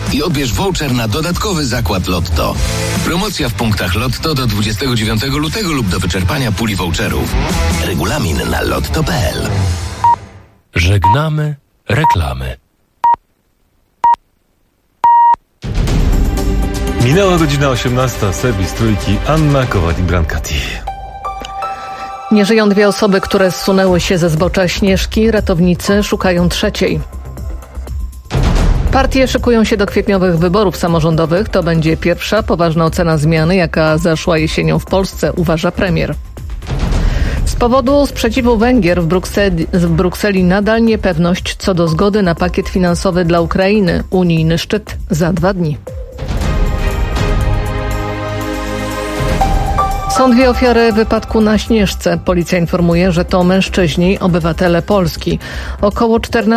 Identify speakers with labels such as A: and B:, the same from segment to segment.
A: i odbierz voucher na dodatkowy zakład Lotto. Promocja w punktach Lotto do 29 lutego lub do wyczerpania puli voucherów. Regulamin na lotto.pl.
B: Żegnamy reklamy.
C: Minęła godzina 18. Serwis Trójki, Anna Kowalik-Brancati.
D: Nie żyją dwie osoby, które zsunęły się ze zbocza Śnieżki. Ratownicy szukają trzeciej. Partie szykują się do kwietniowych wyborów samorządowych. To będzie pierwsza poważna ocena zmiany, jaka zaszła jesienią w Polsce, uważa premier. Z powodu sprzeciwu Węgier w Brukseli nadal niepewność co do zgody na pakiet finansowy dla Ukrainy. Unijny szczyt za 2 dni. Są dwie ofiary wypadku na Śnieżce. Policja informuje, że to mężczyźni, obywatele Polski. Około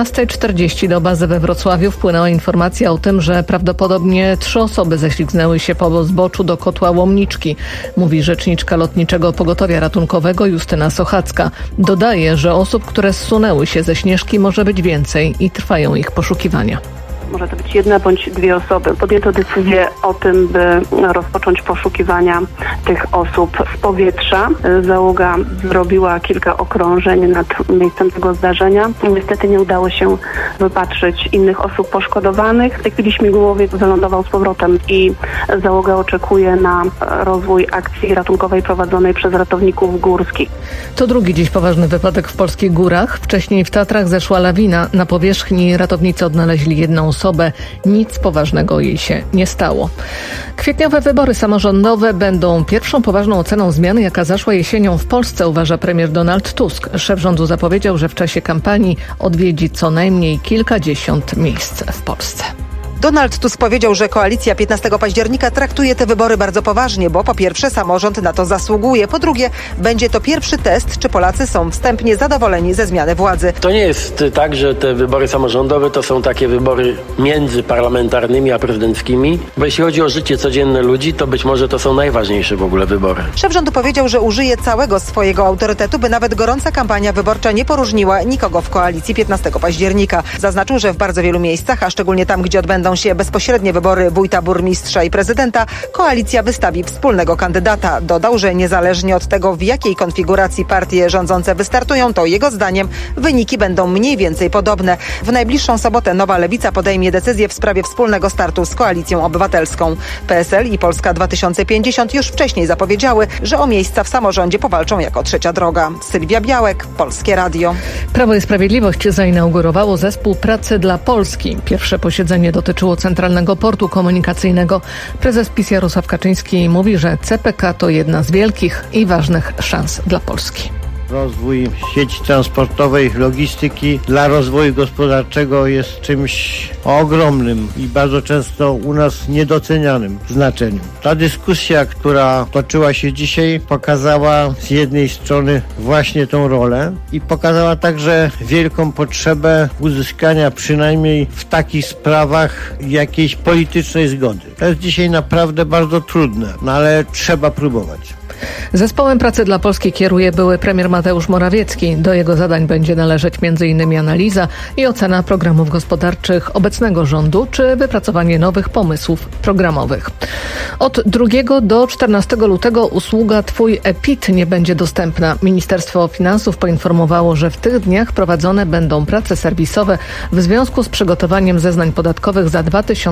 D: 14:40 do bazy we Wrocławiu wpłynęła informacja o tym, że prawdopodobnie 3 osoby ześlizgnęły się po zboczu do kotła Łomniczki, mówi rzeczniczka Lotniczego Pogotowia Ratunkowego Justyna Sochacka. Dodaje, że osób, które zsunęły się ze Śnieżki, może być więcej i trwają ich poszukiwania.
E: Może to być 1 bądź 2 osoby. Podjęto decyzję o tym, by rozpocząć poszukiwania tych osób z powietrza. Załoga zrobiła kilka okrążeń nad miejscem tego zdarzenia. Niestety nie udało się wypatrzyć innych osób poszkodowanych. W tej chwili śmigłowiec wylądował z powrotem i załoga oczekuje na rozwój akcji ratunkowej prowadzonej przez ratowników górskich.
D: To drugi dziś poważny wypadek w polskich górach. Wcześniej w Tatrach zeszła lawina. Na powierzchni ratownicy odnaleźli 1 osobę. Nic poważnego jej się nie stało. Kwietniowe wybory samorządowe będą pierwszą poważną oceną zmiany, jaka zaszła jesienią w Polsce, uważa premier Donald Tusk. Szef rządu zapowiedział, że w czasie kampanii odwiedzi co najmniej kilkadziesiąt miejsc w Polsce.
F: Donald Tusk powiedział, że koalicja 15 października traktuje te wybory bardzo poważnie, bo po pierwsze samorząd na to zasługuje, po drugie będzie to pierwszy test, czy Polacy są wstępnie zadowoleni ze zmiany władzy.
G: To nie jest tak, że te wybory samorządowe to są takie wybory między parlamentarnymi a prezydenckimi, bo jeśli chodzi o życie codzienne ludzi, to być może to są najważniejsze w ogóle wybory.
F: Szef rządu powiedział, że użyje całego swojego autorytetu, by nawet gorąca kampania wyborcza nie poróżniła nikogo w koalicji 15 października. Zaznaczył, że w bardzo wielu miejscach, a szczególnie tam, gdzie odbędą się bezpośrednie wybory wójta, burmistrza i prezydenta, koalicja wystawi wspólnego kandydata. Dodał, że niezależnie od tego, w jakiej konfiguracji partie rządzące wystartują, to jego zdaniem wyniki będą mniej więcej podobne. W najbliższą sobotę Nowa Lewica podejmie decyzję w sprawie wspólnego startu z Koalicją Obywatelską. PSL i Polska 2050 już wcześniej zapowiedziały, że o miejsca w samorządzie powalczą jako trzecia droga. Sylwia Białek, Polskie Radio.
D: Prawo i Sprawiedliwość zainaugurowało zespół pracy dla Polski. Pierwsze posiedzenie dotyczyło Centralnego Portu Komunikacyjnego. Prezes PiS Jarosław Kaczyński mówi, że CPK to jedna z wielkich i ważnych szans dla Polski.
H: Rozwój sieci transportowej, logistyki dla rozwoju gospodarczego jest czymś ogromnym i bardzo często u nas niedocenianym znaczeniu. Ta dyskusja, która toczyła się dzisiaj, pokazała z jednej strony właśnie tą rolę i pokazała także wielką potrzebę uzyskania przynajmniej w takich sprawach jakiejś politycznej zgody. To jest dzisiaj naprawdę bardzo trudne, ale trzeba próbować.
D: Zespołem pracy dla Polski kieruje były premier Mateusz Morawiecki. Do jego zadań będzie należeć m.in. analiza i ocena programów gospodarczych obecnego rządu, czy wypracowanie nowych pomysłów programowych. Od 2 do 14 lutego usługa Twój e-PIT nie będzie dostępna. Ministerstwo Finansów poinformowało, że w tych dniach prowadzone będą prace serwisowe w związku z przygotowaniem zeznań podatkowych za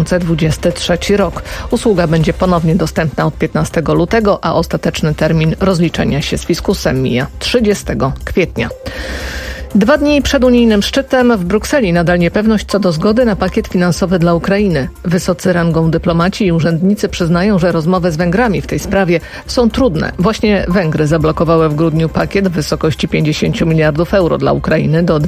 D: 2023 rok. Usługa będzie ponownie dostępna od 15 lutego, a ostateczny termin rozliczenia się z fiskusem mija 30 kwietnia. 2 dni przed unijnym szczytem w Brukseli nadal niepewność co do zgody na pakiet finansowy dla Ukrainy. Wysocy rangą dyplomaci i urzędnicy przyznają, że rozmowy z Węgrami w tej sprawie są trudne. Właśnie Węgry zablokowały w grudniu pakiet w wysokości 50 miliardów euro dla Ukrainy do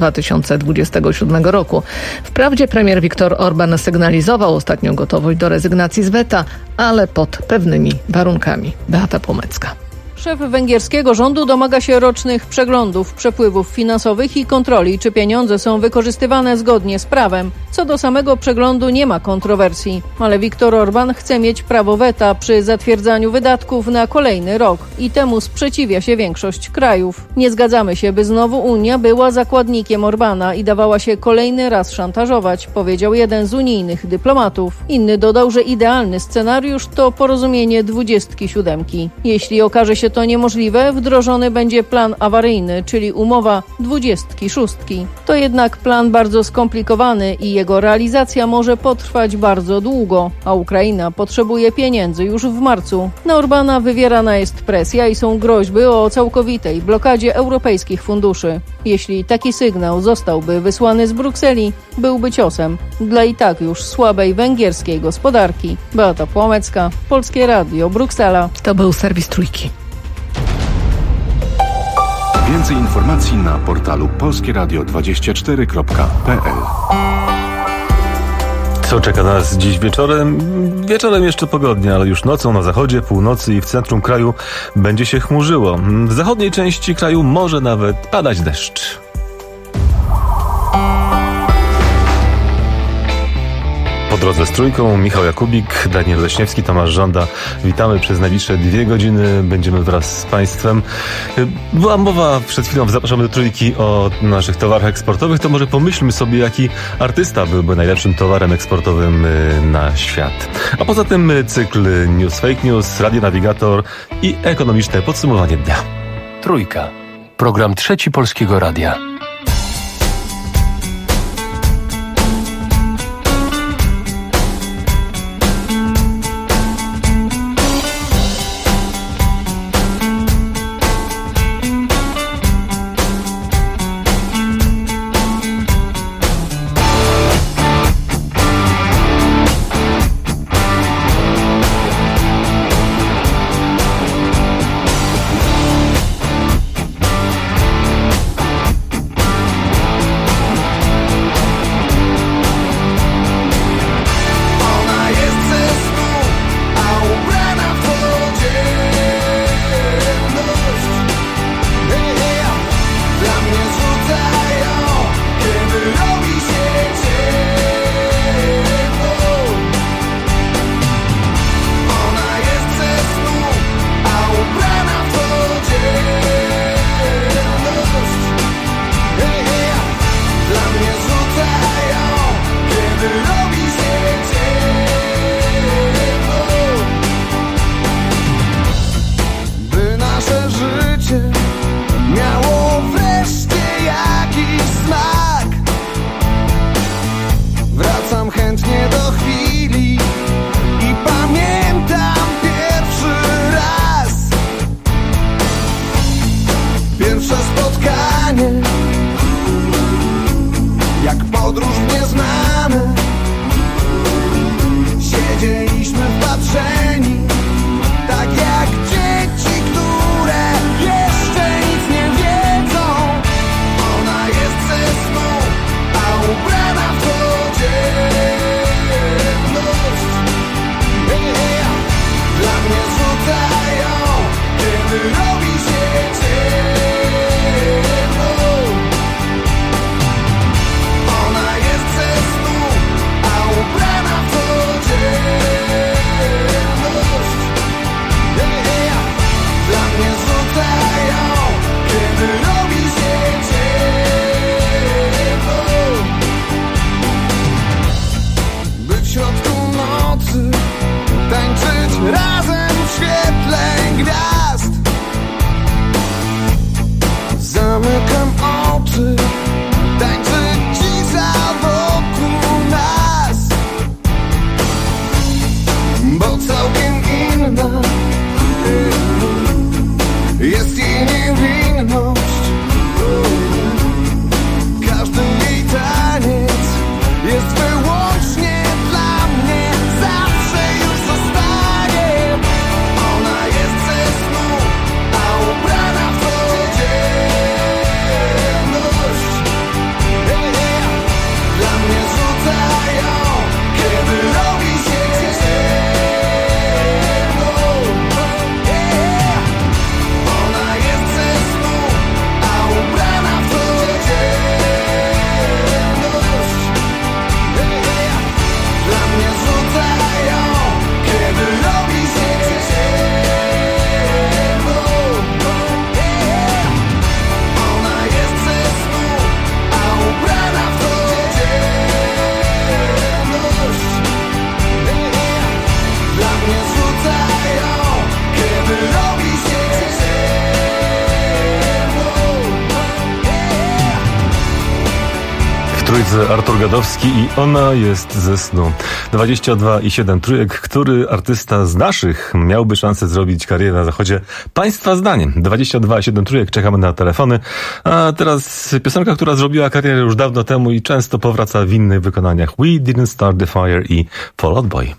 D: 2027 roku. Wprawdzie premier Viktor Orban sygnalizował ostatnio gotowość do rezygnacji z weta, ale pod pewnymi warunkami. Beata Płomecka.
B: Szef węgierskiego rządu domaga się rocznych przeglądów przepływów finansowych i kontroli, czy pieniądze są wykorzystywane zgodnie z prawem. Co do samego przeglądu nie ma kontrowersji, ale Viktor Orbán chce mieć prawo weta przy zatwierdzaniu wydatków na kolejny rok i temu sprzeciwia się większość krajów. Nie zgadzamy się, by znowu Unia była zakładnikiem Orbána i dawała się kolejny raz szantażować, powiedział jeden z unijnych dyplomatów. Inny dodał, że idealny scenariusz to porozumienie 27. Jeśli okaże się to niemożliwe, wdrożony będzie plan awaryjny, czyli umowa 26. To jednak plan bardzo skomplikowany i jego realizacja może potrwać bardzo długo, a Ukraina potrzebuje pieniędzy już w marcu. Na Orbána wywierana jest presja i są groźby o całkowitej blokadzie europejskich funduszy. Jeśli taki sygnał zostałby wysłany z Brukseli, byłby ciosem dla i tak już słabej węgierskiej gospodarki. Beata Płomecka, Polskie Radio, Bruksela.
D: To był serwis Trójki.
I: Więcej informacji na portalu polskieradio24.pl.
C: Co czeka nas dziś wieczorem? Wieczorem jeszcze pogodnie, ale już nocą na zachodzie, północy i w centrum kraju będzie się chmurzyło. W zachodniej części kraju może nawet padać deszcz. Po drodze z Trójką Michał Jakubik, Daniel Leśniewski, Tomasz Żąda. Witamy przez najbliższe 2 godziny. Będziemy wraz z Państwem. Była mowa przed chwilą, zapraszamy do Trójki, o naszych towarach eksportowych. To może pomyślmy sobie, jaki artysta byłby najlepszym towarem eksportowym na świat. A poza tym cykl News Fake News, Radio Navigator i ekonomiczne podsumowanie dnia.
J: Trójka. Program Trzeci Polskiego Radia.
K: Ona jest ze snu
C: trójce Artur Gadowski i Ona jest ze snu. 22,7 trójek. Który artysta z naszych miałby szansę zrobić karierę na zachodzie? Państwa zdaniem. 22,7 trójek. Czekamy na telefony. A teraz piosenka, która zrobiła karierę już dawno temu i często powraca w innych wykonaniach. We Didn't Start the Fire i Fall Out Boy.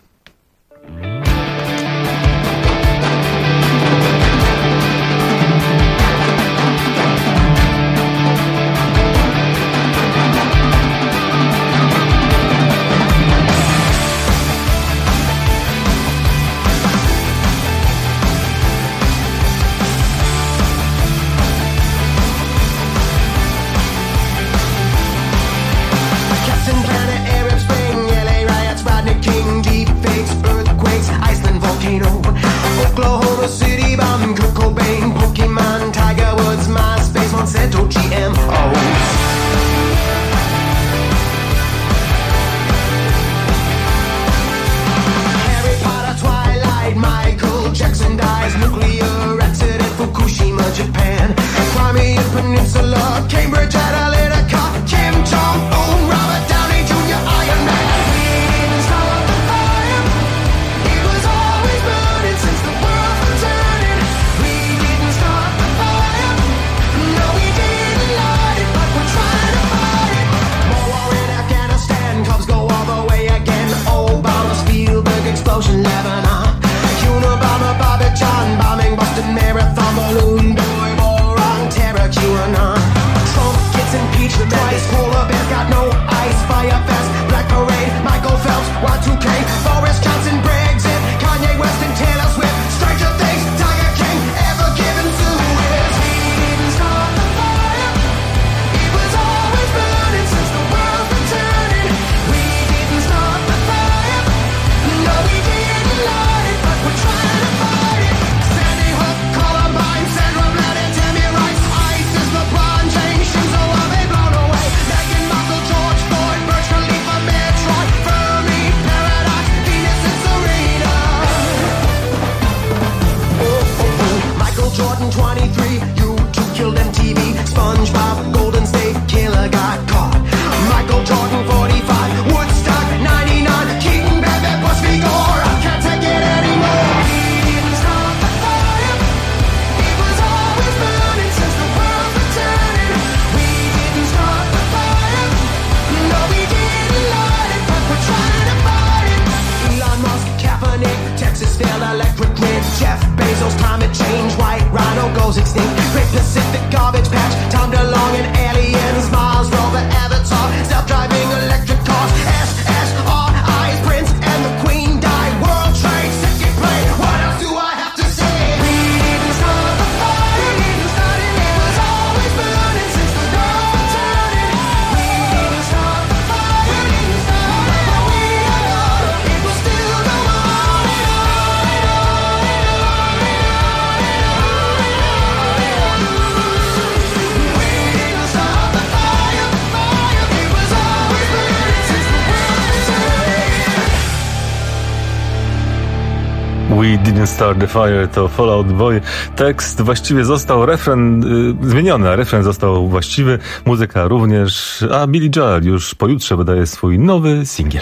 C: We Didn't Start the Fire to Fall Out Boy. Tekst właściwie został, refren zmieniony, a refren został właściwy, muzyka również, a Billy Joel już pojutrze wydaje swój nowy singiel.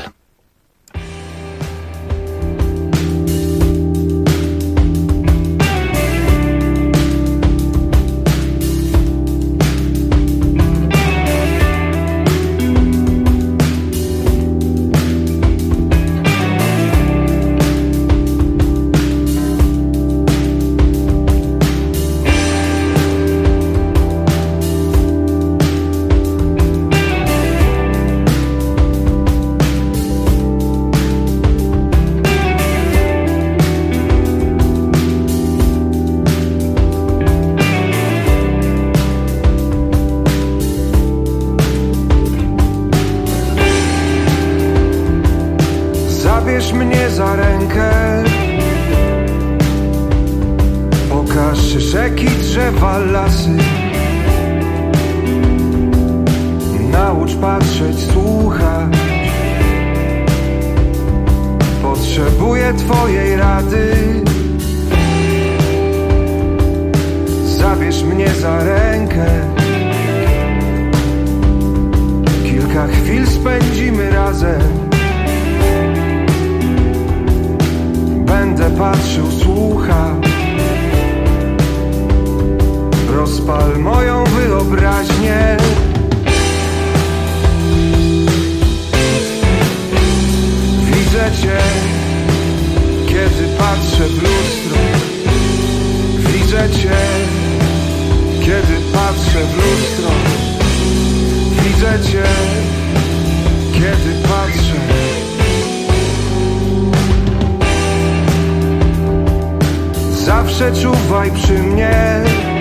K: Zabierz mnie za rękę, pokaż rzeki, drzewa, lasy. Naucz patrzeć, słuchać. Potrzebuję twojej rady. Zabierz mnie za rękę. kilka chwil spędzimy razem. Będę patrzył, słuchał. Rozpal moją wyobraźnię. Widzę cię, kiedy patrzę w lustro. Widzę cię, kiedy patrzę w lustro. Widzę cię, kiedy patrzę. Zawsze czuwaj przy mnie,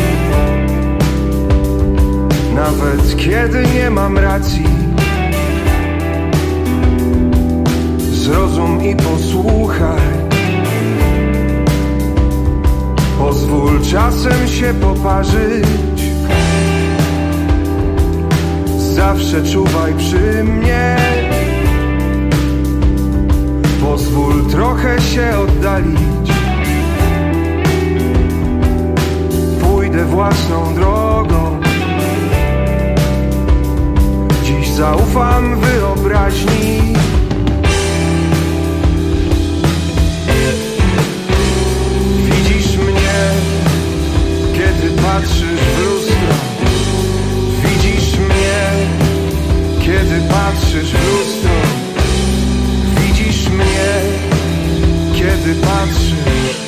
K: nawet kiedy nie mam racji. Zrozum i posłuchaj. Pozwól czasem się poparzyć. Zawsze czuwaj przy mnie. Pozwól trochę się oddalić. Pójdę własną drogą. Dziś zaufam wyobraźni. Widzisz mnie, kiedy patrzysz w lustro. Widzisz mnie, kiedy patrzysz w lustro. Widzisz mnie, kiedy patrzysz.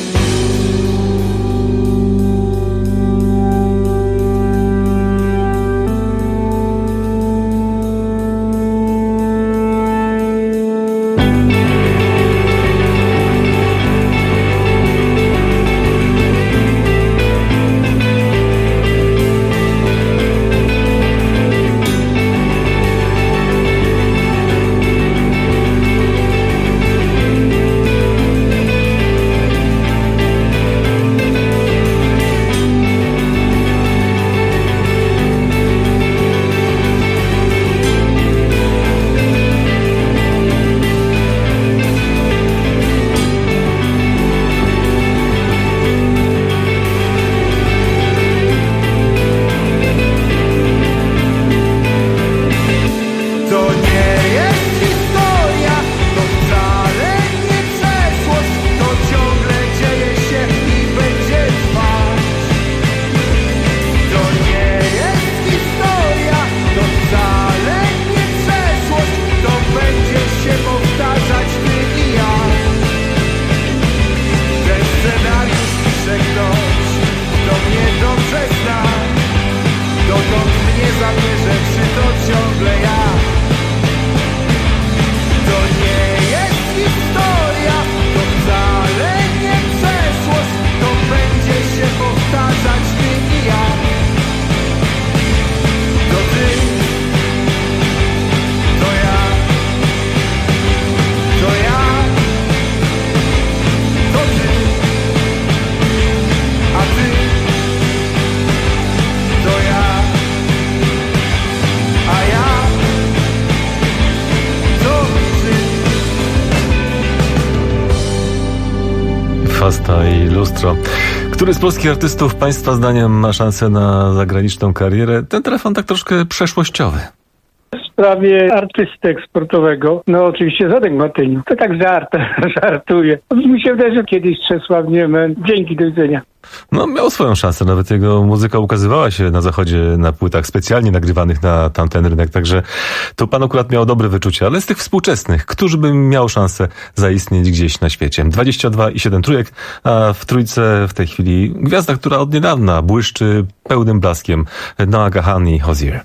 C: Fasta i Lustro. Który z polskich artystów Państwa zdaniem ma szansę na zagraniczną karierę? Ten telefon tak troszkę przeszłościowy.
L: W sprawie artystek sportowego, no oczywiście Zadek Matyniuk. To tak żartuję. Mi się wydaje, że kiedyś Czesław Niemen. Dzięki, do widzenia.
C: No, miał swoją szansę, nawet jego muzyka ukazywała się na zachodzie na płytach specjalnie nagrywanych na tamten rynek, także to pan akurat miał dobre wyczucie, ale z tych współczesnych, którzy by miał szansę zaistnieć gdzieś na świecie? 22,7 trójek, a w trójce w tej chwili gwiazda, która od niedawna błyszczy pełnym blaskiem, Noah Kahan i Hozier.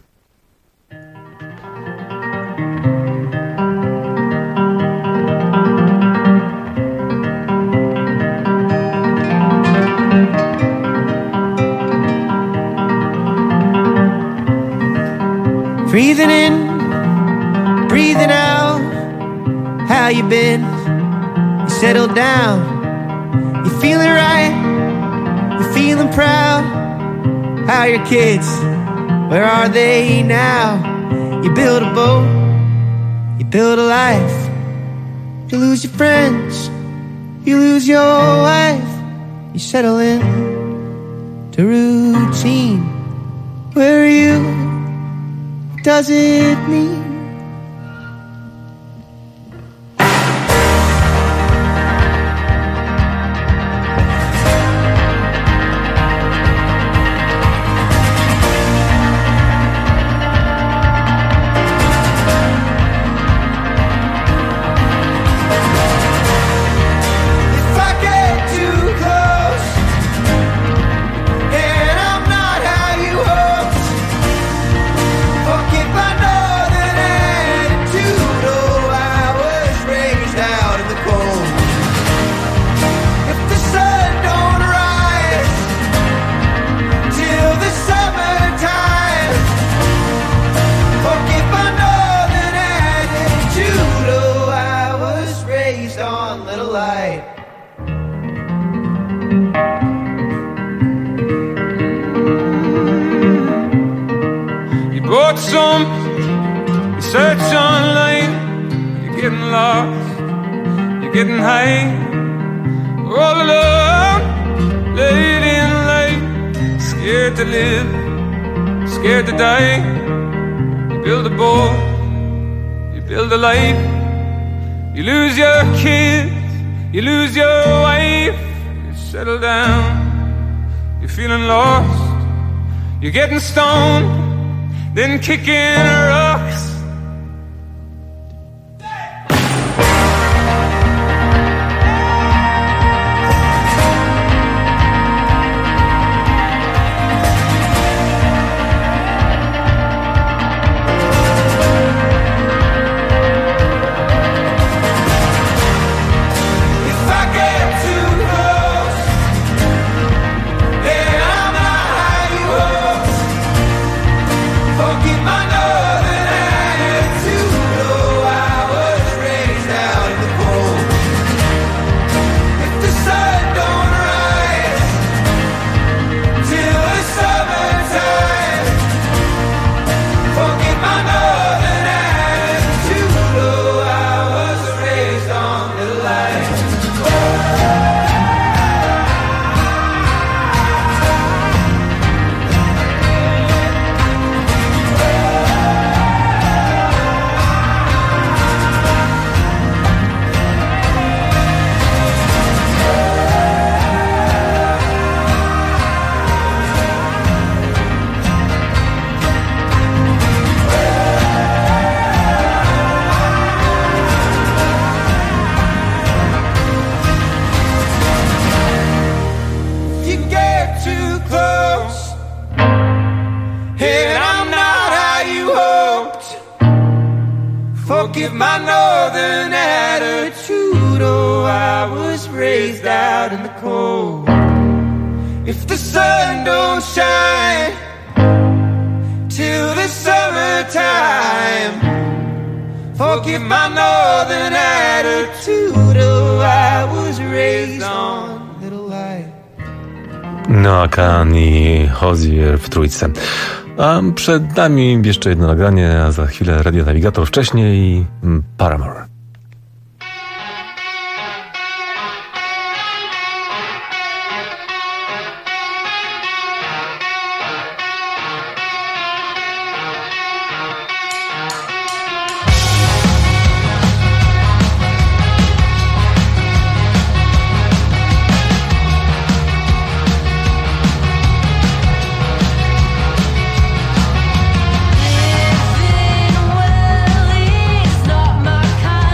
M: Breathing in, breathing out. How you been? You settled down. You feeling right? You feeling proud? How are your kids? Where are they now? You build a boat, you build a life. You lose your friends, you lose your wife. You settle in to routine. Where are you? does it mean?
N: You lose your wife, you settle down, you're feeling lost, you're getting stoned, then kicking rocks. Forgive my northern attitude. Oh, I was raised out in the cold. If the sun don't shine till the summertime, forgive my northern attitude. Oh, I was raised on little light.
C: Noah Kahan i Hozier w trójce. A przed nami jeszcze jedno nagranie, a za chwilę Radio Navigator, wcześniej Paramore.
O: Living well is not my kind.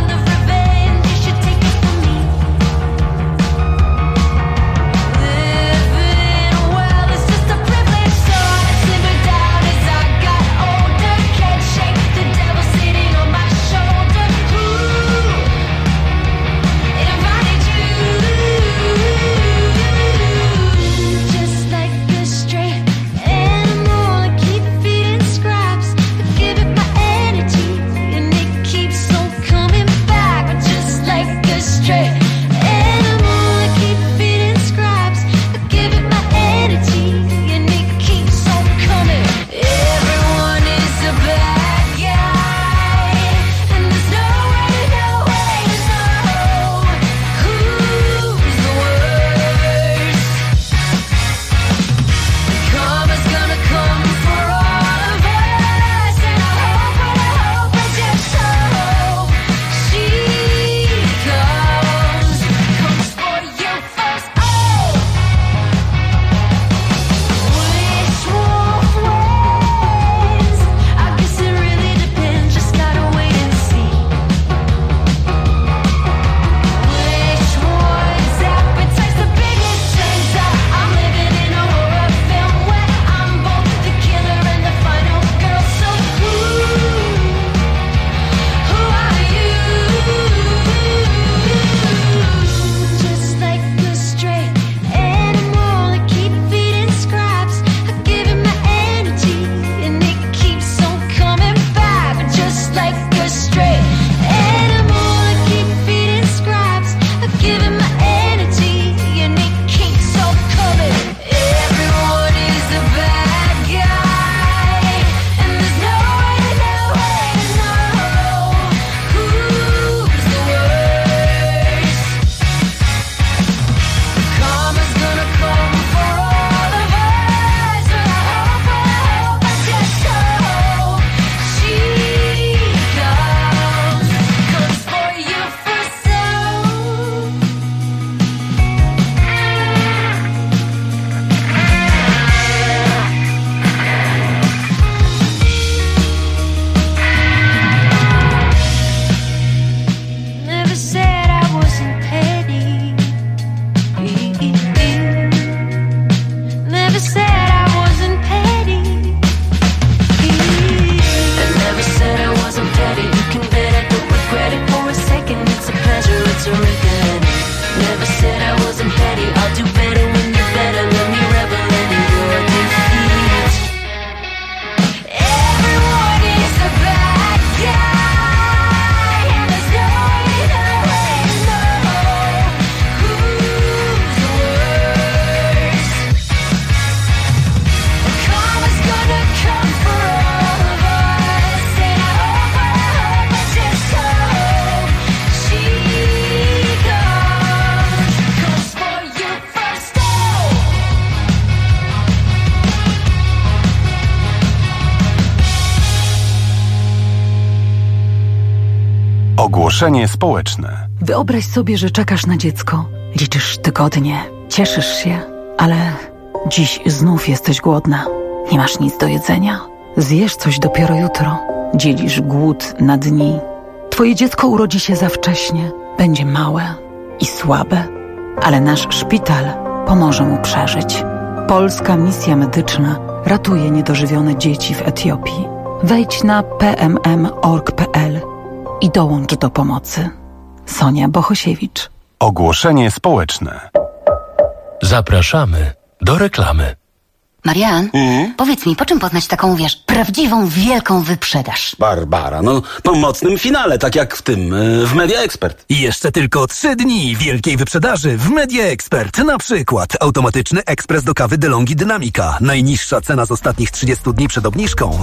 I: Ogłoszenie społeczne.
O: Wyobraź sobie, że czekasz na dziecko. Liczysz tygodnie, cieszysz się, ale dziś znów jesteś głodna. Nie masz nic do jedzenia. Zjesz coś dopiero jutro. Dzielisz głód na dni. Twoje dziecko urodzi się za wcześnie. Będzie małe i słabe, ale nasz szpital pomoże mu przeżyć. Polska Misja Medyczna ratuje niedożywione dzieci w Etiopii. Wejdź na pmm.org.pl i dołącz do pomocy. Sonia Bohosiewicz.
I: Ogłoszenie społeczne.
J: Zapraszamy do reklamy.
P: Marian, powiedz mi, po czym poznać taką, prawdziwą, wielką wyprzedaż?
Q: Barbara, po mocnym finale, tak jak w Media Expert.
R: I jeszcze tylko 3 dni wielkiej wyprzedaży w Media Expert. Na przykład automatyczny ekspres do kawy DeLonghi Dynamica. Najniższa cena z ostatnich 30 dni przed obniżką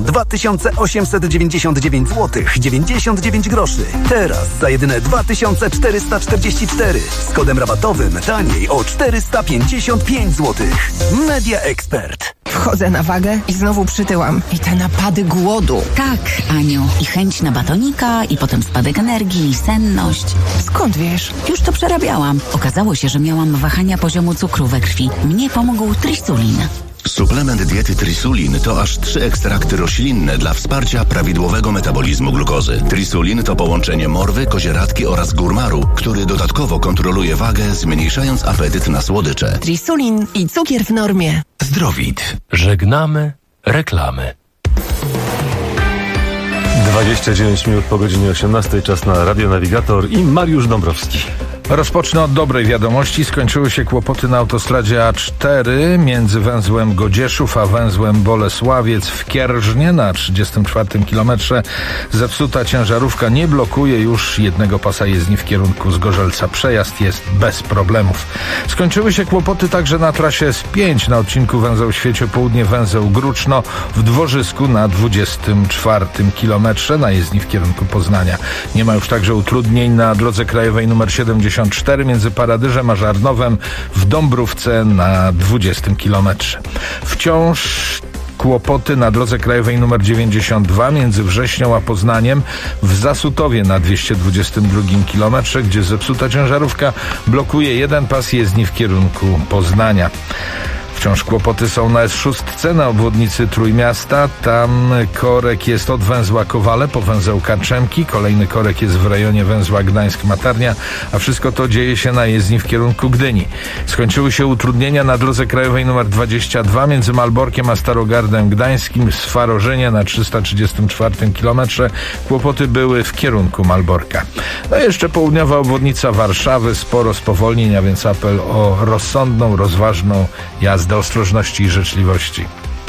R: 2899 zł 99 groszy. Teraz za jedyne 2444. Z kodem rabatowym taniej o 455 zł. Media Expert.
S: Wchodzę na wagę i znowu przytyłam. I te napady głodu.
P: Tak, Aniu. I chęć na batonika, i potem spadek energii, i senność.
S: Skąd wiesz?
P: Już to przerabiałam. Okazało się, że miałam wahania poziomu cukru we krwi. Mnie pomógł Trisulin.
A: Suplement diety Trisulin to aż 3 ekstrakty roślinne dla wsparcia prawidłowego metabolizmu glukozy. Trisulin to połączenie morwy, kozieradki oraz górmaru, który dodatkowo kontroluje wagę, zmniejszając apetyt na słodycze.
S: Trisulin i cukier w normie.
A: Zdrowit.
J: Żegnamy reklamy.
C: 29 minut po godzinie 18, czas na Radio Navigator i Mariusz Dąbrowski.
T: Rozpocznę od dobrej wiadomości. Skończyły się kłopoty na autostradzie A4 między węzłem Godzieszów a węzłem Bolesławiec w Kierżnie na 34 kilometrze. Zepsuta ciężarówka nie blokuje już jednego pasa jezdni w kierunku Zgorzelca. Przejazd jest bez problemów. Skończyły się kłopoty także na trasie S5 na odcinku węzeł Świecie Południe, węzeł Gruczno w Dworzysku na 24 kilometrze na jezdni w kierunku Poznania. Nie ma już także utrudnień na drodze krajowej nr 74 między Paradyżem a Żarnowem w Dąbrówce na 20 kilometrze. Wciąż kłopoty na drodze krajowej nr 92 między Wrześnią a Poznaniem w Zasutowie na 222 kilometrze, gdzie zepsuta ciężarówka blokuje jeden pas jezdni w kierunku Poznania. Wciąż kłopoty są na S6 na obwodnicy Trójmiasta. Tam korek jest od węzła Kowale po węzeł Karczemki. Kolejny korek jest w rejonie węzła Gdańsk-Matarnia, a wszystko to dzieje się na jezdni w kierunku Gdyni. Skończyły się utrudnienia na drodze krajowej nr 22 między Malborkiem a Starogardem Gdańskim w Swarożynie na 334 kilometrze. Kłopoty były w kierunku Malborka. No i jeszcze południowa obwodnica Warszawy. Sporo spowolnień, a więc apel o rozsądną, rozważną jazdę, ostrożności i życzliwości.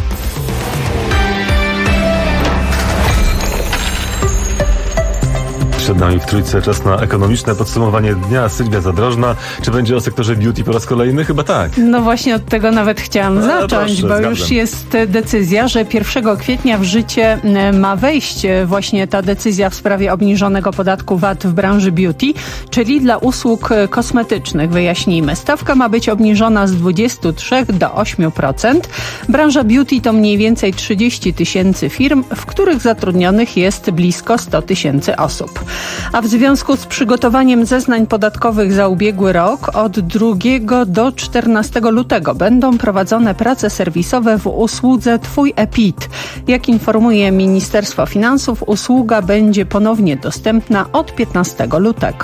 C: Przed nami w Trójce czas na ekonomiczne podsumowanie dnia. Sylwia Zadrożna. Czy będzie o sektorze beauty po raz kolejny? Chyba tak.
U: No właśnie od tego nawet chciałam zacząć, bo już jest decyzja, że 1 kwietnia w życie ma wejść właśnie ta decyzja w sprawie obniżonego podatku VAT w branży beauty, czyli dla usług kosmetycznych. Wyjaśnijmy. Stawka ma być obniżona z 23 do 8%. Branża beauty to mniej więcej 30 000 firm, w których zatrudnionych jest blisko 100 000 osób. A w związku z przygotowaniem zeznań podatkowych za ubiegły rok od 2 do 14 lutego będą prowadzone prace serwisowe w usłudze Twój e-PIT. Jak informuje Ministerstwo Finansów, usługa będzie ponownie dostępna od 15 lutego.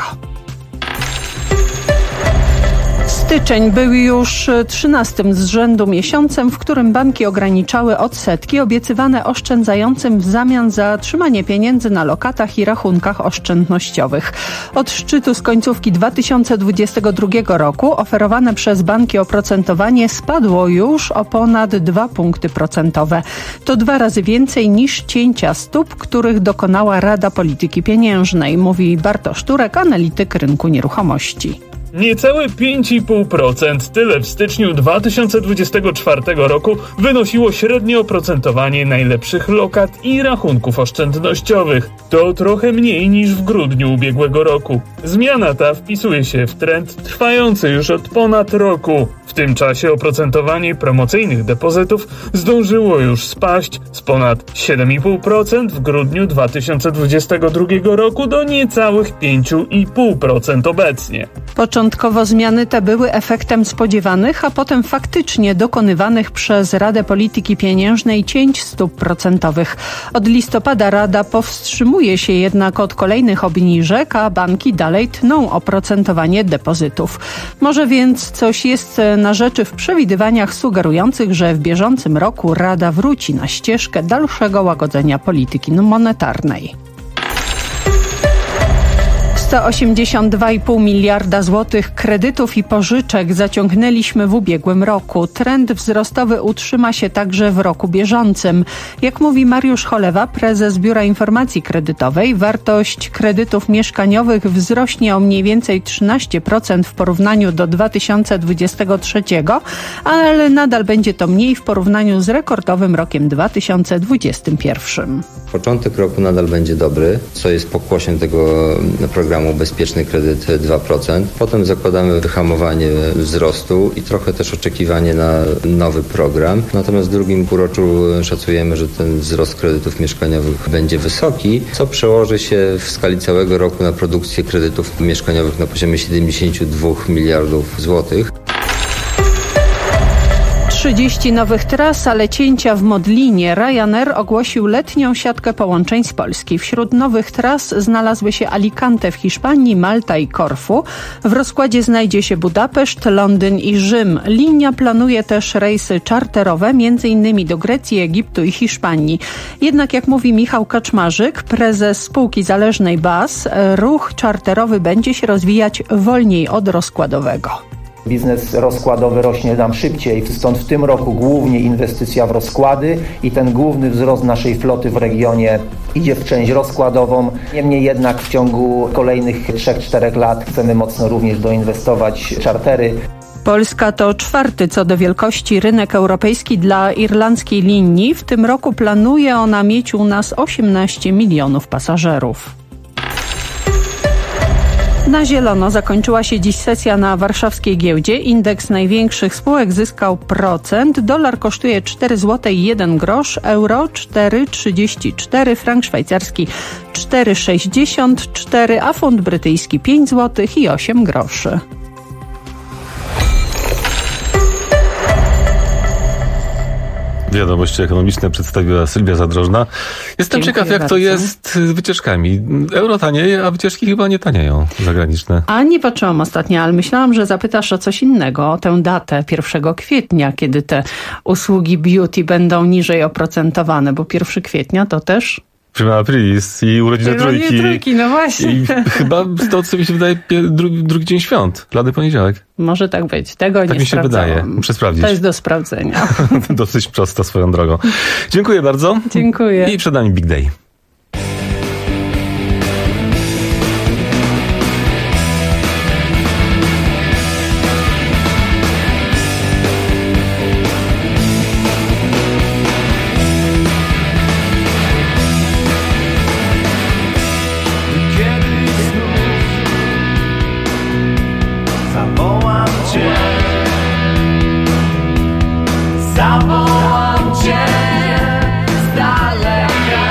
U: Styczeń był już 13. z rzędu miesiącem, w którym banki ograniczały odsetki obiecywane oszczędzającym w zamian za trzymanie pieniędzy na lokatach i rachunkach oszczędnościowych. Od szczytu z końcówki 2022 roku oferowane przez banki oprocentowanie spadło już o ponad 2 punkty procentowe. To 2 razy więcej niż cięcia stóp, których dokonała Rada Polityki Pieniężnej, mówi Bartosz Turek, analityk rynku nieruchomości.
E: Niecałe 5,5%, tyle w styczniu 2024 roku wynosiło średnie oprocentowanie najlepszych lokat i rachunków oszczędnościowych. To trochę mniej niż w grudniu ubiegłego roku. Zmiana ta wpisuje się w trend trwający już od ponad roku. W tym czasie oprocentowanie promocyjnych depozytów zdążyło już spaść z ponad 7,5% w grudniu 2022 roku do niecałych 5,5% obecnie.
U: Początkowo zmiany te były efektem spodziewanych, a potem faktycznie dokonywanych przez Radę Polityki Pieniężnej cięć stóp procentowych. Od listopada Rada powstrzymuje się jednak od kolejnych obniżek, a banki dalej tną oprocentowanie depozytów. Może więc coś jest na rzeczy w przewidywaniach sugerujących, że w bieżącym roku Rada wróci na ścieżkę dalszego łagodzenia polityki monetarnej. 182,5 miliarda złotych kredytów i pożyczek zaciągnęliśmy w ubiegłym roku. Trend wzrostowy utrzyma się także w roku bieżącym. Jak mówi Mariusz Cholewa, prezes Biura Informacji Kredytowej, wartość kredytów mieszkaniowych wzrośnie o mniej więcej 13% w porównaniu do 2023, ale nadal będzie to mniej w porównaniu z rekordowym rokiem 2021.
V: Początek roku nadal będzie dobry, co jest pokłosiem tego programu Bezpieczny Kredyt 2%. Potem zakładamy wyhamowanie wzrostu i trochę też oczekiwanie na nowy program. Natomiast w drugim półroczu szacujemy, że ten wzrost kredytów mieszkaniowych będzie wysoki, co przełoży się w skali całego roku na produkcję kredytów mieszkaniowych na poziomie 72 miliardów złotych.
U: 30 nowych tras, ale cięcia w Modlinie. Ryanair ogłosił letnią siatkę połączeń z Polski. Wśród nowych tras znalazły się Alicante w Hiszpanii, Malta i Korfu. W rozkładzie znajdzie się Budapeszt, Londyn i Rzym. Linia planuje też rejsy czarterowe, m.in. do Grecji, Egiptu i Hiszpanii. Jednak jak mówi Michał Kaczmarzyk, prezes spółki zależnej BAS, ruch czarterowy będzie się rozwijać wolniej od rozkładowego.
W: Biznes rozkładowy rośnie nam szybciej, stąd w tym roku głównie inwestycja w rozkłady i ten główny wzrost naszej floty w regionie idzie w część rozkładową. Niemniej jednak w ciągu kolejnych 3-4 lat chcemy mocno również doinwestować w czartery.
U: Polska to czwarty co do wielkości rynek europejski dla irlandzkiej linii. W tym roku planuje ona mieć u nas 18 milionów pasażerów. Na zielono zakończyła się dziś sesja na warszawskiej giełdzie. Indeks największych spółek zyskał procent. Dolar kosztuje 4 zł i 1 grosz, euro 4,34, frank szwajcarski 4,64, a funt brytyjski 5 zł i 8 groszy.
C: Wiadomości ekonomiczne przedstawiła Sylwia Zadrożna. Jestem ciekaw, jak to jest z wycieczkami. Euro tanieje, a wycieczki chyba nie tanieją zagraniczne.
U: A nie patrzyłam ostatnio, ale myślałam, że zapytasz o coś innego, o tę datę 1 kwietnia, kiedy te usługi beauty będą niżej oprocentowane, bo 1 kwietnia to też...
C: Prima aprilis i urodziny trójki.
U: No właśnie.
C: I chyba to, co mi się wydaje, drugi dzień świąt, lady poniedziałek.
U: Może tak być. Tego
C: tak
U: nie sprawdzałam.
C: Tak mi się wydaje. Muszę sprawdzić.
U: To jest do sprawdzenia.
C: Dosyć prosto swoją drogą. Dziękuję bardzo.
U: Dziękuję.
C: I przed nami Big Day.
N: Zawołam cię z daleka.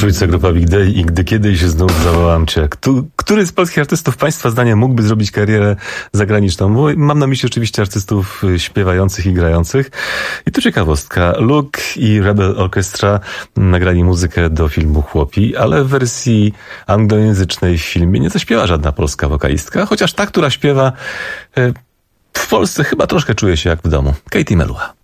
C: Trójce grupa Big Day i Gdy kiedyś znów zawołam cię. Który z polskich artystów państwa zdaniem mógłby zrobić karierę zagraniczną? Bo mam na myśli oczywiście artystów śpiewających i grających. I tu ciekawostka. Luke i Rebel Orchestra nagrali muzykę do filmu Chłopi, ale w wersji anglojęzycznej w filmie nie zaśpiewa żadna polska wokalistka, chociaż ta, która śpiewa w Polsce chyba troszkę czuje się jak w domu. Katie Melua.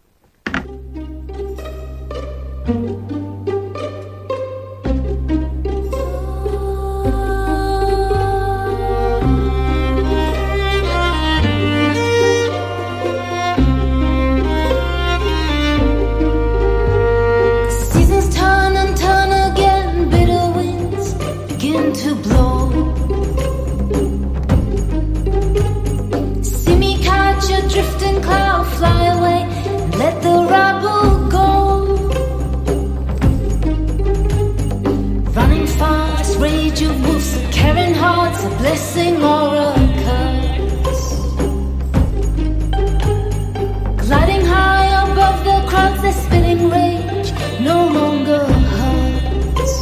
F: Drifting cloud, fly away and let the rubble go. Running fast, rage of wolves, a caring heart's a blessing or a curse. Gliding high above the crowds, their spitting rage no longer hurts.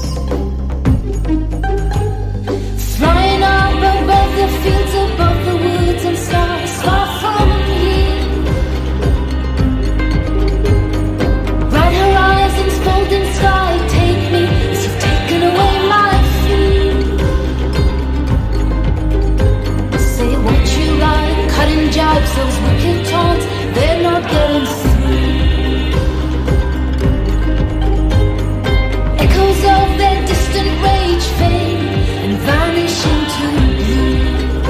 F: Flying up above the fields, above the woods and stars, far from golden sky, take me as you've taken away my fear. Say what you like, cutting jibes, those wicked taunts, they're not getting through. Echoes of their distant rage fade and vanish into blue.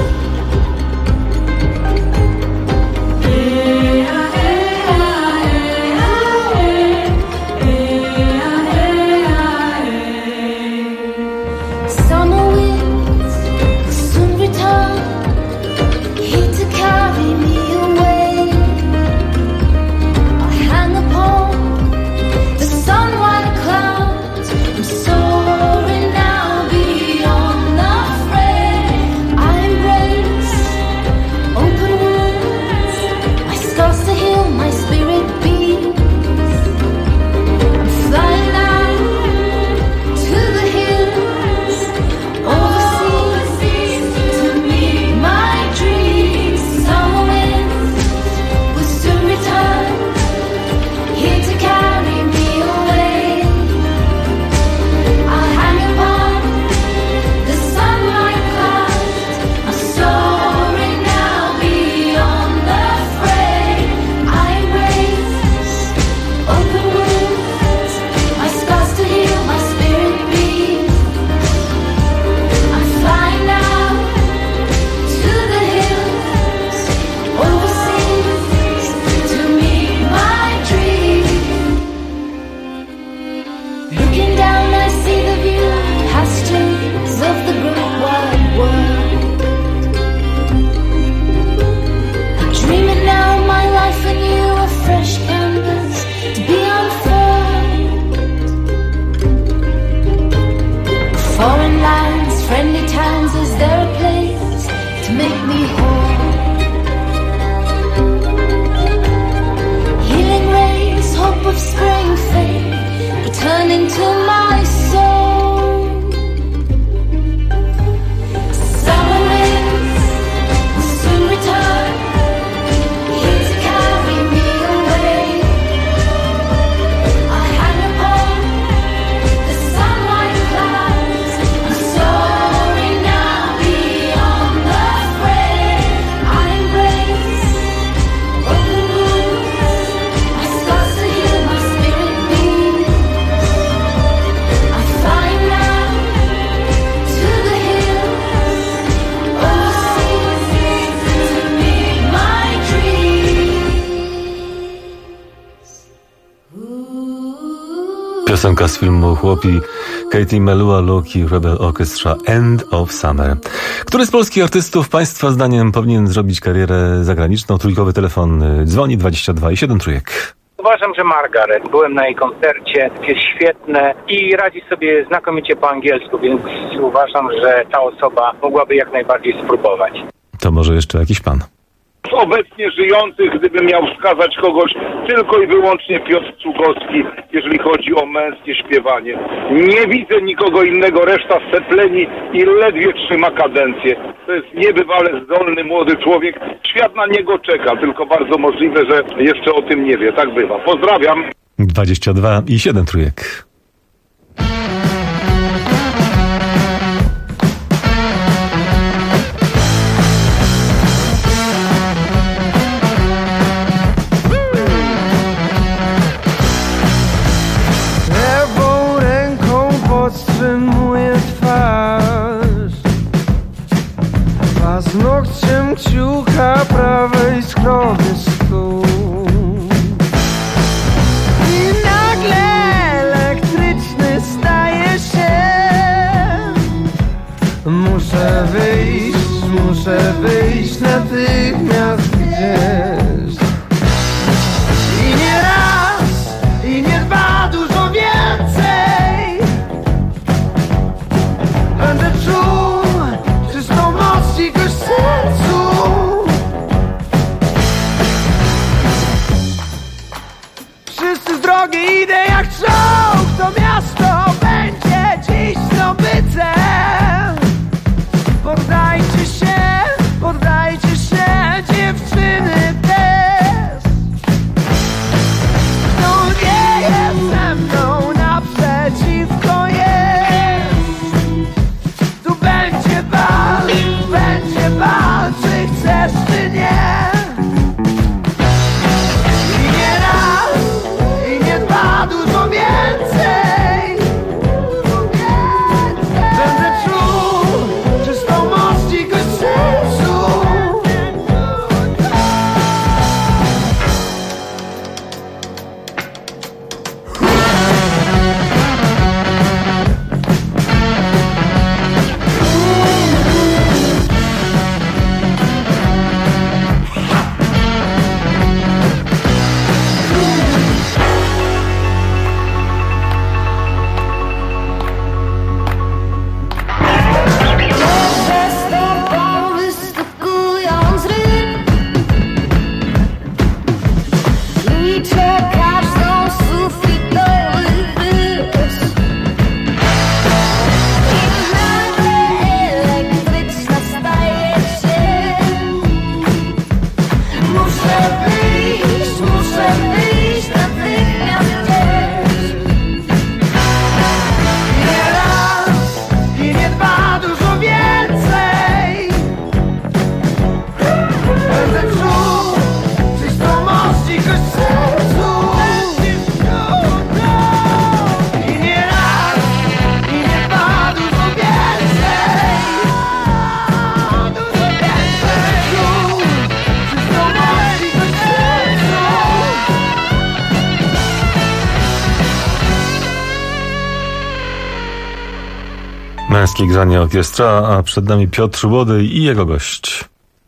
C: Piosenka z filmu Chłopi, Katie Melua, Luke i Rebel Orchestra, End of Summer. Który z polskich artystów państwa zdaniem powinien zrobić karierę zagraniczną? Trójkowy telefon dzwoni 22 i 7 trójek.
G: Uważam, że Margaret. Byłem na jej koncercie, jest świetne i radzi sobie znakomicie po angielsku, więc uważam, że ta osoba mogłaby jak najbardziej spróbować.
C: To może jeszcze jakiś pan?
B: Z obecnie żyjących, gdybym miał wskazać kogoś, tylko i wyłącznie Piotr Cugowski, jeżeli chodzi o męskie śpiewanie. Nie widzę nikogo innego, reszta stepleni i ledwie trzyma kadencję. To jest niebywale zdolny młody człowiek. Świat na niego czeka, tylko bardzo możliwe, że jeszcze o tym nie wie. Tak bywa. Pozdrawiam.
C: 22,7 trójek.
K: Lewą ręką podtrzymuję twarz, paznokciem kciuka prawej skrobię stół. I nagle elektryczny staje się. Muszę wyjść natychmiast gdzieś. I nie raz, i nie dwa, dużo więcej. Będę czuł czystą moc i gość w sercu. Wszyscy z drogi idę jak czołg. To miasto będzie dziś zdobyte. Poddajcie się, dziewczyny też. Kto nie jest ze mną, naprzeciwko jest. Tu będzie bal, czy chcesz, czy nie. I nie raz, i nie dwa, dużo więcej. Będę czuł czystą moc i gość w sercu.
C: Męskie grzanie orkiestra, a przed nami Piotr Łody i jego gość.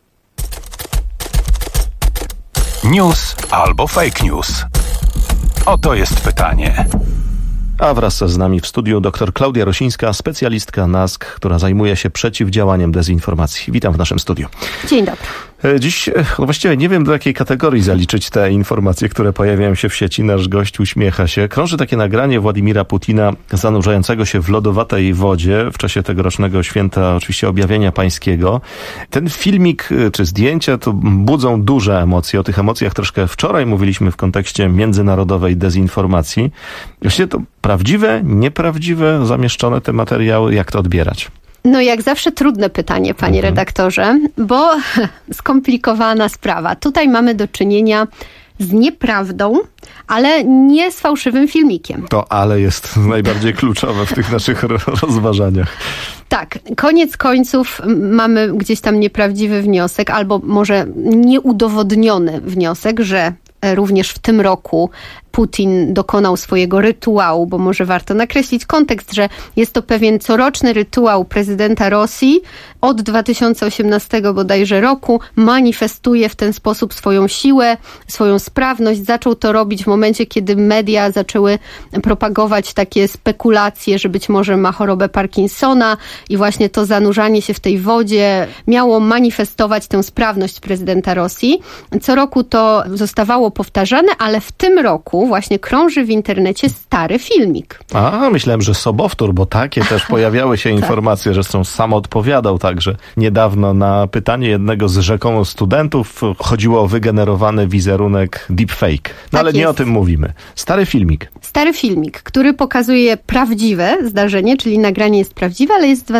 I: News albo fake news? Oto jest pytanie.
D: A wraz z nami w studiu dr Klaudia Rosińska, specjalistka NASK, która zajmuje się przeciwdziałaniem dezinformacji. Witam w naszym studiu.
H: Dzień dobry.
D: Dziś właściwie nie wiem, do jakiej kategorii zaliczyć te informacje, które pojawiają się w sieci. Nasz gość uśmiecha się. Krąży takie nagranie Władimira Putina zanurzającego się w lodowatej wodzie w czasie tegorocznego święta, oczywiście objawienia pańskiego. Ten filmik czy zdjęcia to budzą duże emocje. O tych emocjach troszkę wczoraj mówiliśmy w kontekście międzynarodowej dezinformacji. Właściwie to prawdziwe, nieprawdziwe, zamieszczone te materiały, jak to odbierać?
H: No jak zawsze trudne pytanie, panie redaktorze, bo skomplikowana sprawa. Tutaj mamy do czynienia z nieprawdą, ale nie z fałszywym filmikiem.
D: To ale jest najbardziej kluczowe w tych naszych rozważaniach.
H: Tak, koniec końców mamy gdzieś tam nieprawdziwy wniosek, albo może nieudowodniony wniosek, że również w tym roku Putin dokonał swojego rytuału, bo może warto nakreślić kontekst, że jest to pewien coroczny rytuał prezydenta Rosji. Od 2018 bodajże roku manifestuje w ten sposób swoją siłę, swoją sprawność. Zaczął to robić w momencie, kiedy media zaczęły propagować takie spekulacje, że być może ma chorobę Parkinsona i właśnie to zanurzanie się w tej wodzie miało manifestować tę sprawność prezydenta Rosji. Co roku to zostawało powtarzane, ale w tym roku właśnie krąży w internecie stary filmik.
D: Myślałem, że sobowtór, bo takie też pojawiały się informacje, że sam odpowiadał także niedawno na pytanie jednego z rzekomo studentów. Chodziło o wygenerowany wizerunek deepfake. Ale nie o tym mówimy. Stary filmik, który pokazuje prawdziwe zdarzenie, czyli nagranie jest prawdziwe, ale jest z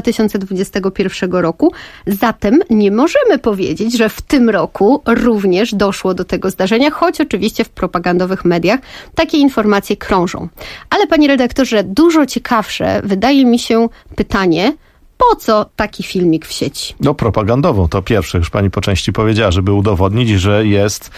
D: 2021 roku. Zatem nie możemy powiedzieć, że w tym roku również doszło do tego zdarzenia, choć oczywiście w propagandowych mediach takie informacje krążą. Ale panie redaktorze, dużo ciekawsze wydaje mi się pytanie, po co taki filmik w sieci? Propagandowo, to pierwsze, już pani po części powiedziała, żeby udowodnić, że jest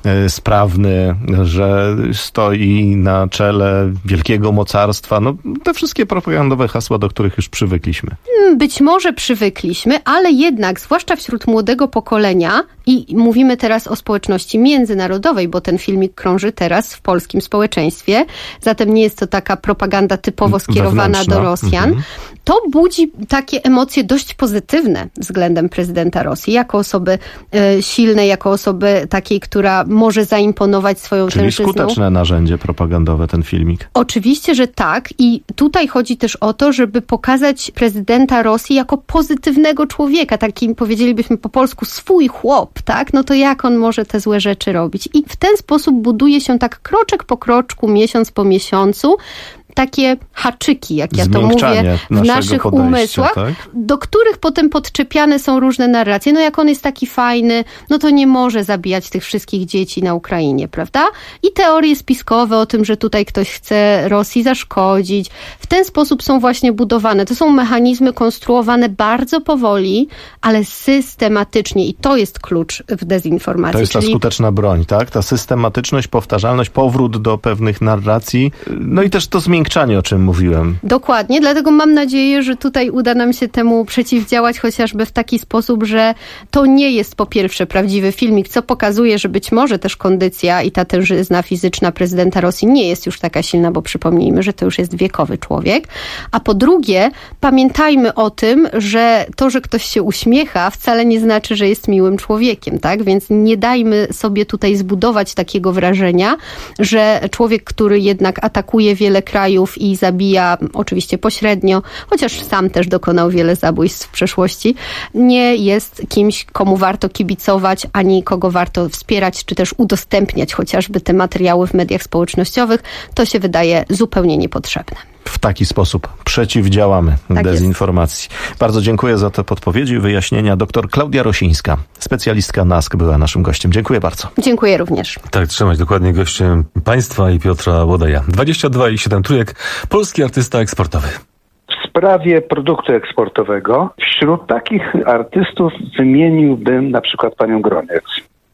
D: sprawny, że stoi na czele wielkiego mocarstwa. Te wszystkie propagandowe hasła, do których już przywykliśmy.
H: Być może przywykliśmy, ale jednak, zwłaszcza wśród młodego pokolenia, i mówimy teraz o społeczności międzynarodowej, bo ten filmik krąży teraz w polskim społeczeństwie, zatem nie jest to taka propaganda typowo skierowana do Rosjan. To budzi takie emocje dość pozytywne względem prezydenta Rosji, jako osoby silnej, jako osoby takiej, która może zaimponować swoją tężyzną.
D: Czyli skuteczne narzędzie propagandowe ten filmik.
H: Oczywiście, że tak, i tutaj chodzi też o to, żeby pokazać prezydenta Rosji jako pozytywnego człowieka, takim, powiedzielibyśmy po polsku, swój chłop, tak? To jak on może te złe rzeczy robić? I w ten sposób buduje się tak kroczek po kroczku, miesiąc po miesiącu, takie haczyki, jak ja to mówię, w naszych umysłach, tak? Do których potem podczepiane są różne narracje. Jak on jest taki fajny, to nie może zabijać tych wszystkich dzieci na Ukrainie, prawda? I teorie spiskowe o tym, że tutaj ktoś chce Rosji zaszkodzić. W ten sposób są właśnie budowane. To są mechanizmy konstruowane bardzo powoli, ale systematycznie i to jest klucz w dezinformacji.
D: To jest ta skuteczna broń, tak? Ta systematyczność, powtarzalność, powrót do pewnych narracji, i też to zmiękczanie, o czym mówiłem.
H: Dokładnie, dlatego mam nadzieję, że tutaj uda nam się temu przeciwdziałać chociażby w taki sposób, że to nie jest po pierwsze prawdziwy filmik, co pokazuje, że być może też kondycja i ta tężyzna fizyczna prezydenta Rosji nie jest już taka silna, bo przypomnijmy, że to już jest wiekowy człowiek. A po drugie, pamiętajmy o tym, że to, że ktoś się uśmiecha, wcale nie znaczy, że jest miłym człowiekiem, tak? Więc nie dajmy sobie tutaj zbudować takiego wrażenia, że człowiek, który jednak atakuje wiele krajów i zabija oczywiście pośrednio, chociaż sam też dokonał wiele zabójstw w przeszłości, nie jest kimś, komu warto kibicować, ani kogo warto wspierać, czy też udostępniać chociażby te materiały w mediach społecznościowych. To się wydaje zupełnie niepotrzebne.
D: W taki sposób przeciwdziałamy dezinformacji. Bardzo dziękuję za te podpowiedzi i wyjaśnienia. Dr Klaudia Rosińska, specjalistka NASK, była naszym gościem. Dziękuję bardzo.
H: Dziękuję również.
C: Tak, trzymać dokładnie gościem państwa i Piotra Łodeja. 22,7 trójek, polski artysta eksportowy.
L: W sprawie produktu eksportowego wśród takich artystów wymieniłbym na przykład panią Groniec.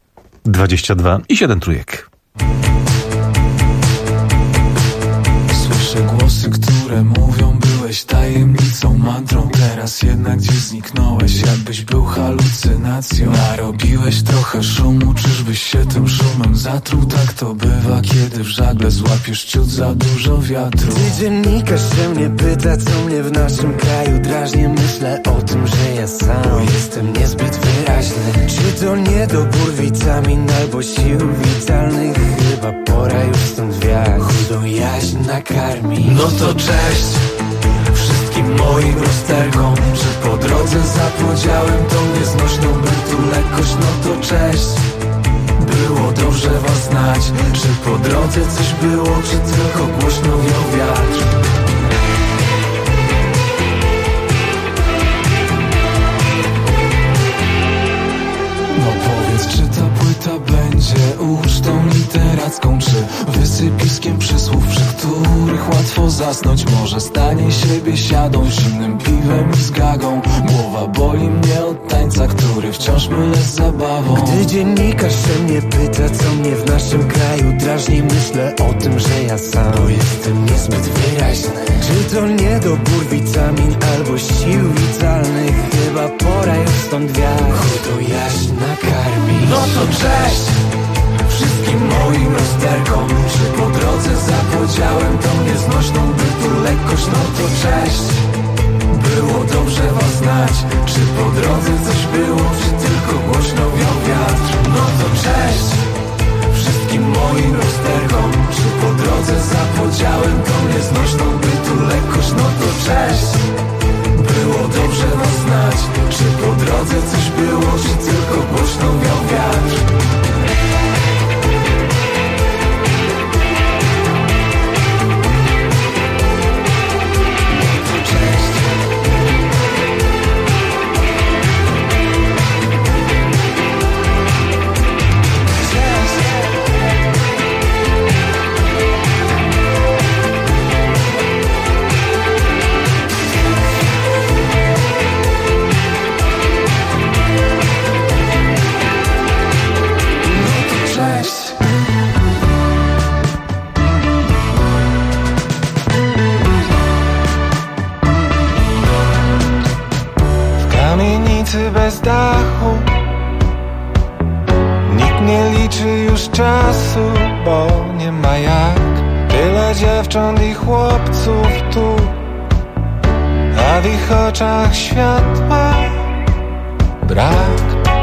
C: 22,7 trójek.
M: Słyszę głosy, które mówią, byłeś tajemnicą, mantrą. Teraz jednak gdzieś zniknąłeś, jakbyś był halucynacją. Narobiłeś trochę szumu, czyżbyś się tym szumem zatruł? Tak to bywa, kiedy w żagle złapiesz ciut za dużo wiatru.
K: Ty dziennikarz się mnie pyta, co mnie w naszym kraju drażni. Myślę o tym, że ja sam jestem niezbyt wyraźny. Czy to niedobór witamin albo sił witalnych? Chyba pora już stąd wiać, chudą jaźń nakarmi.
M: No to cześć wszystkim moim rozterkom, że po drodze zapodziałem tą nieznośną bytu lekkość. No to cześć, było dobrze was znać. Czy po drodze coś było, czy tylko głośno wiał wiatr? No powiedz, czy ta płyta będzie ucztą literacką, czy wysypiskiem przysłów, przy których łatwo zasnąć. Może stanie się biesiadą, zimnym piwem i z gagą. Głowa boli mnie od tańca, który wciąż mylę z zabawą.
K: Gdy dziennikarz się mnie pyta, co mnie w naszym kraju drażni, myślę o tym, że ja sam jestem niezbyt wyraźny. Czy to niedobór witamin albo sił witalnych? Chyba pora już stąd wiać, chudą jaźń nakarmi.
M: No to cześć wszystkim moim rozterkom. Czy po drodze zapodziałem tą nieznośną bytu lekkość? No to cześć, było dobrze was znać. Czy po drodze coś było, czy tylko głośno wiał wiatr? No to cześć wszystkim moim rozterkom. Czy po drodze zapodziałem tą nieznośną bytu lekkość? No to cześć, było dobrze was znać. Czy po drodze coś było, czy tylko głośno wiał wiatr?
N: Bez dachu nikt nie liczy już czasu, bo nie ma jak. Tyle dziewcząt i chłopców tu, a w ich oczach światła brak.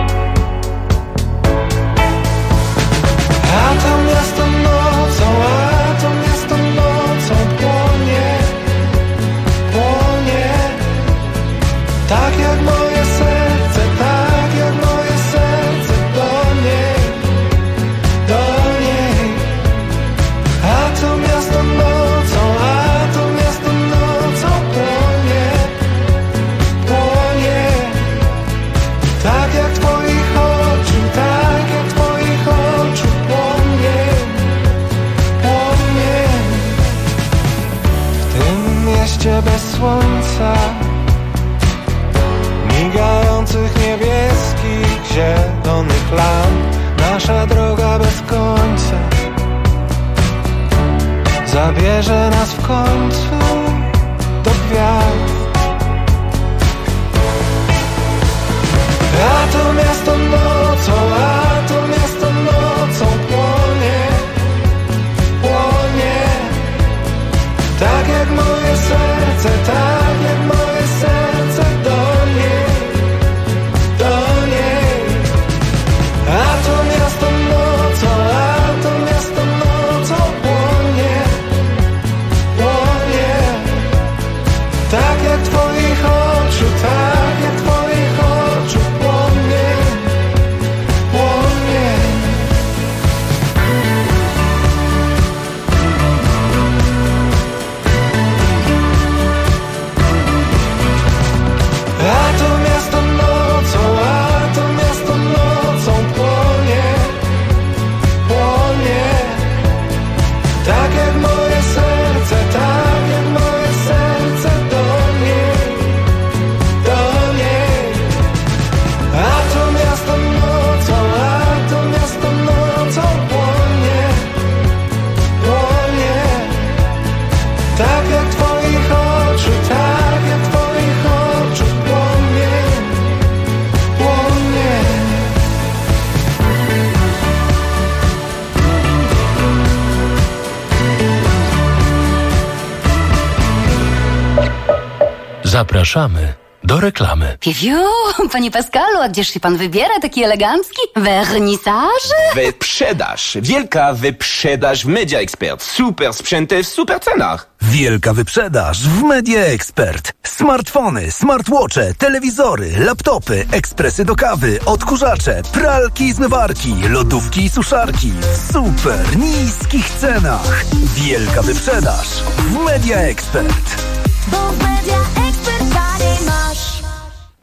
N: A to miasto nocą, a to miasto nocą płonie, płonie. Tak jak moje serce, tak jak moje serce do niej, do niej. A to miasto nocą, a to miasto nocą płonie, płonie. Tak jak twoich oczu, tak jak twoich oczu płonie, płonie. W tym mieście bez słońca, migających niebieskich, zielonych lamp, nasza droga bez końca zabierze nas w końcu do gwiazd. A to miasto nocą, a to miasto nocą płonie, płonie. Tak jak moje serce, tak jak moje serce do niej, do niej. A to miasto nocą, a to miasto nocą płonie, płonie. Tak jak twoich oczu, tak jak twoich oczu płonie, płonie. A to miasto nocą, a to miasto nocą płonie, płonie. Tak jak moje serce, tak jak moje serce do niej, do niej. A to miasto nocą, a to miasto nocą płonie, płonie. Tak jak twoich oczu, tak jak twoich oczu płonie, płonie.
J: Zapraszamy do reklamy.
O: Piu, panie Pascalu, a gdzież się pan wybiera taki elegancki? Wernisaż?
Q: Wyprzedaż. Wielka wyprzedaż w Media Expert. Super sprzęty w super cenach.
R: Wielka wyprzedaż w Media Expert. Smartfony, smartwatche, telewizory, laptopy, ekspresy do kawy, odkurzacze, pralki i zmywarki, lodówki i suszarki w super niskich cenach. Wielka wyprzedaż w Media Expert.
F: Bo w Media Expert taniej masz.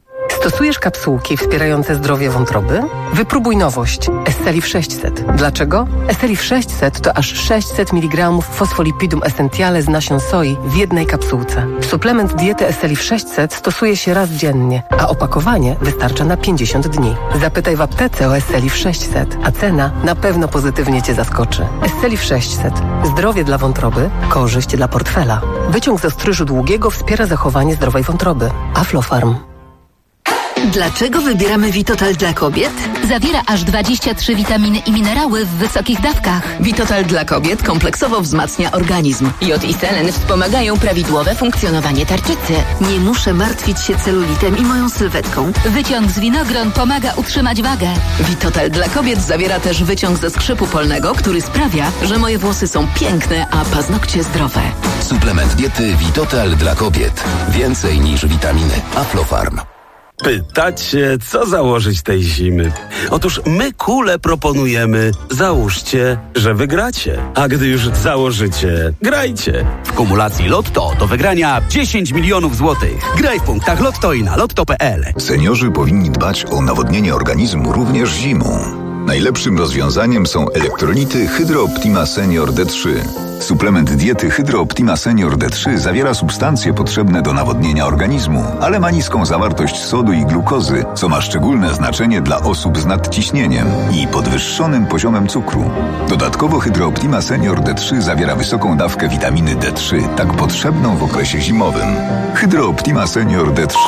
A: Stosujesz kapsułki wspierające zdrowie wątroby? Wypróbuj nowość Esselif 600. Dlaczego? Esselif 600 to aż 600 mg fosfolipidum essentiale z nasion soi w jednej kapsułce. Suplement diety Esselif 600 stosuje się raz dziennie, a opakowanie wystarcza na 50 dni. Zapytaj w aptece o Esselif 600, a cena na pewno pozytywnie Cię zaskoczy. Esselif 600. Zdrowie dla wątroby, korzyść dla portfela. Wyciąg z ostryżu długiego wspiera zachowanie zdrowej wątroby. Aflofarm.
P: Dlaczego wybieramy Vitotal dla kobiet?
O: Zawiera aż 23 witaminy i minerały w wysokich dawkach.
P: Vitotal dla kobiet kompleksowo wzmacnia organizm. Jod i selen wspomagają prawidłowe funkcjonowanie tarczycy. Nie muszę martwić się celulitem i moją sylwetką.
O: Wyciąg z winogron pomaga utrzymać wagę.
P: Vitotal dla kobiet zawiera też wyciąg ze skrzypu polnego, który sprawia, że moje włosy są piękne, a paznokcie zdrowe.
S: Suplement diety Vitotal dla kobiet. Więcej niż witaminy. Aflofarm.
X: Pytacie, co założyć tej zimy? Otóż my kule proponujemy. Załóżcie, że wygracie. A gdy już założycie, grajcie.
Y: W kumulacji Lotto do wygrania 10 milionów złotych. Graj w punktach Lotto i na lotto.pl.
Z: Seniorzy powinni dbać o nawodnienie organizmu również zimą. Najlepszym rozwiązaniem są elektrolity Hydro Optima Senior D3. Suplement diety Hydro Optima Senior D3 zawiera substancje potrzebne do nawodnienia organizmu, ale ma niską zawartość sodu i glukozy, co ma szczególne znaczenie dla osób z nadciśnieniem i podwyższonym poziomem cukru. Dodatkowo Hydro Optima Senior D3 zawiera wysoką dawkę witaminy D3, tak potrzebną w okresie zimowym. Hydro Optima Senior D3